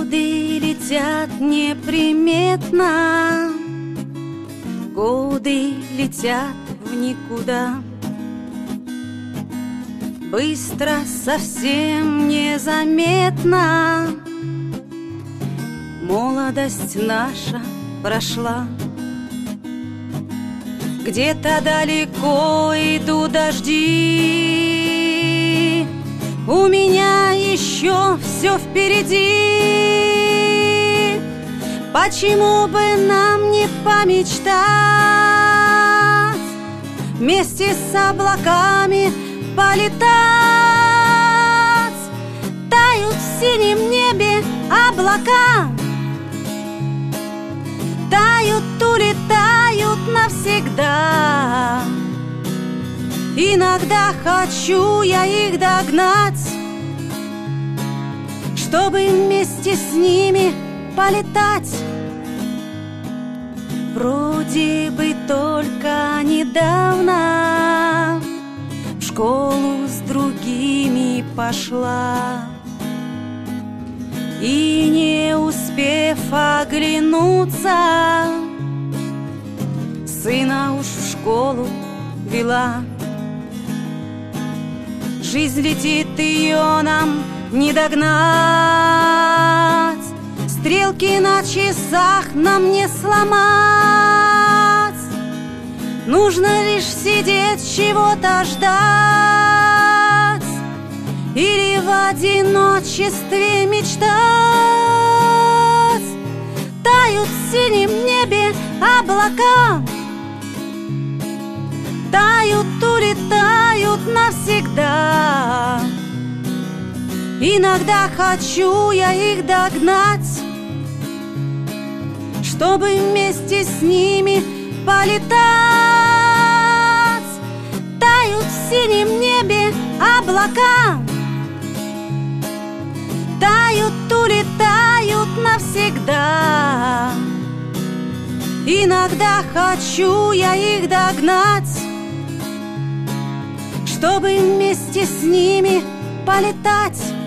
Годы летят неприметно, годы летят в никуда. Быстро, совсем незаметно молодость наша прошла. Где-то далеко идут дожди, у меня еще все впереди. Почему бы нам не помечтать, вместе с облаками полетать? Тают в синем небе облака, тают, улетают навсегда. Иногда хочу я их догнать, чтобы вместе с ними полетать. Вроде бы только недавно в школу с другими пошла, и не успев оглянуться, сына уж в школу вела. Жизнь летит, ее нам не догнать, стрелки на часах нам не сломать. Нужно лишь сидеть, чего-то ждать, или в одиночестве мечтать. Тают в синем небе облака, тают, улетают навсегда. Иногда хочу я их догнать, чтобы вместе с ними полетать. Тают в синем небе облака, тают, улетают навсегда. Иногда хочу я их догнать, чтобы вместе с ними полетать.